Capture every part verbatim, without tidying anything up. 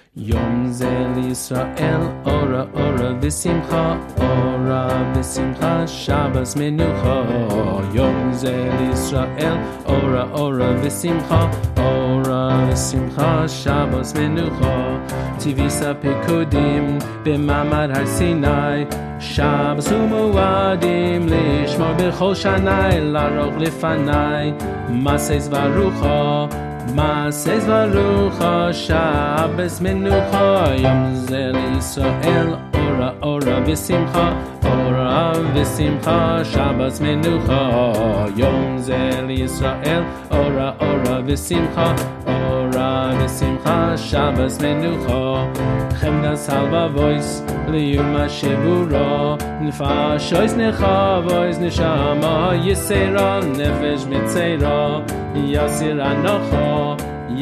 יום זה לישראל, אורה אורה ושמחה, אורה ושמחה, שבס מנוחה. יום זה לישראל, אורה אורה ושמחה, אורה ושמחה, שבס מנוחה. טיוויס הפקודים במעמד הר סיני, שבס ומועדים לשמור בכל שני, לערוך לפני מעשה זברוכה, מעשה זברוכה, שבס מנוחה. יום זה לישראל, אורה אורה ושמחה, אורה ושמחה, שבס מנוחה. יום זה לישראל, אורה אורה ושמחה, אורה ושמחה, שבס מנוחה. חמדה סלווה וויס ליומה שבורה, נפשויס נחוויס נשמה יסירה, נפש מצרה יסיר הנחה,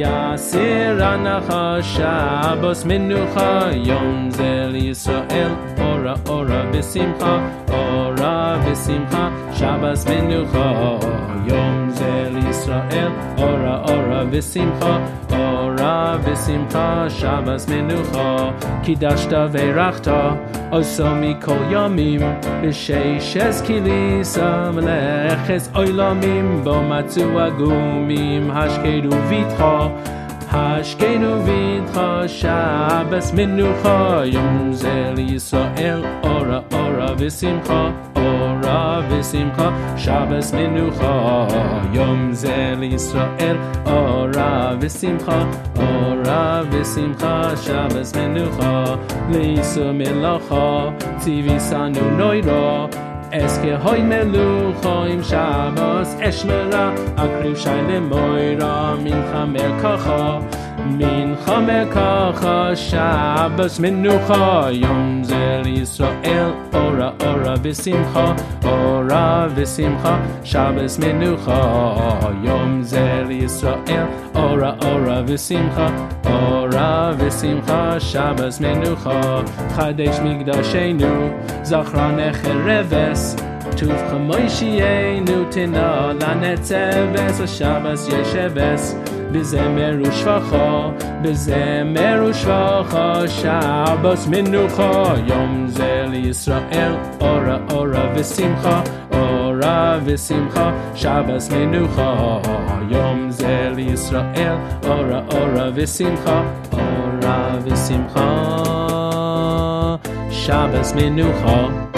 יסיר הנחה, שבס מנוחה. יום זה לישראל, אורה אורה ושמחה, אורה ושמחה, שבס מנוחה. יום זה לישראל, אורה אורה ושמחה, אורה ושמחה, שבס מנוחה. קידשת ורכת עושו מכל ימים, בששת כליסה מלאכת עולמים, בו מצאו הגומים השקדו ביתך, השקדו ביתך, שבס מנוחה. יום זה לישראל, אורה אורה ושמחה, אורה ושמחה, שבס מנוחה. יום זה לישראל, אורה ושמחה, אורה ושמחה, שבס מנוחה. ליסו מלאכה ציוויסנו נוירה, אסקה הוי מלוכה עם שבס אשמרה, אקריב שי למוירה, מנחה מרקחה, מנחה מרקחה, שבס מנוחה. יום זה לישראל, אורה אורה ושמחה, אורה ושמחה, שבס מנוחה. יום זה לישראל, אורה אורה ושמחה, אורה ושמחה, שבס מנוחה. חדש מקדשנו, זכרנה חרבס, טוב חמושינו תנה לנצבס, לשבס ישבס, בזמר ושפחה, בזמר ושפחה, שבס מנוחה. יום זה לישראל, אורה אורה ושמחה, אורה ושמחה, שבס מנוחה. יום זה לישראל, אורה אורה ושמחה, אורה ושמחה, שבס מנוחה.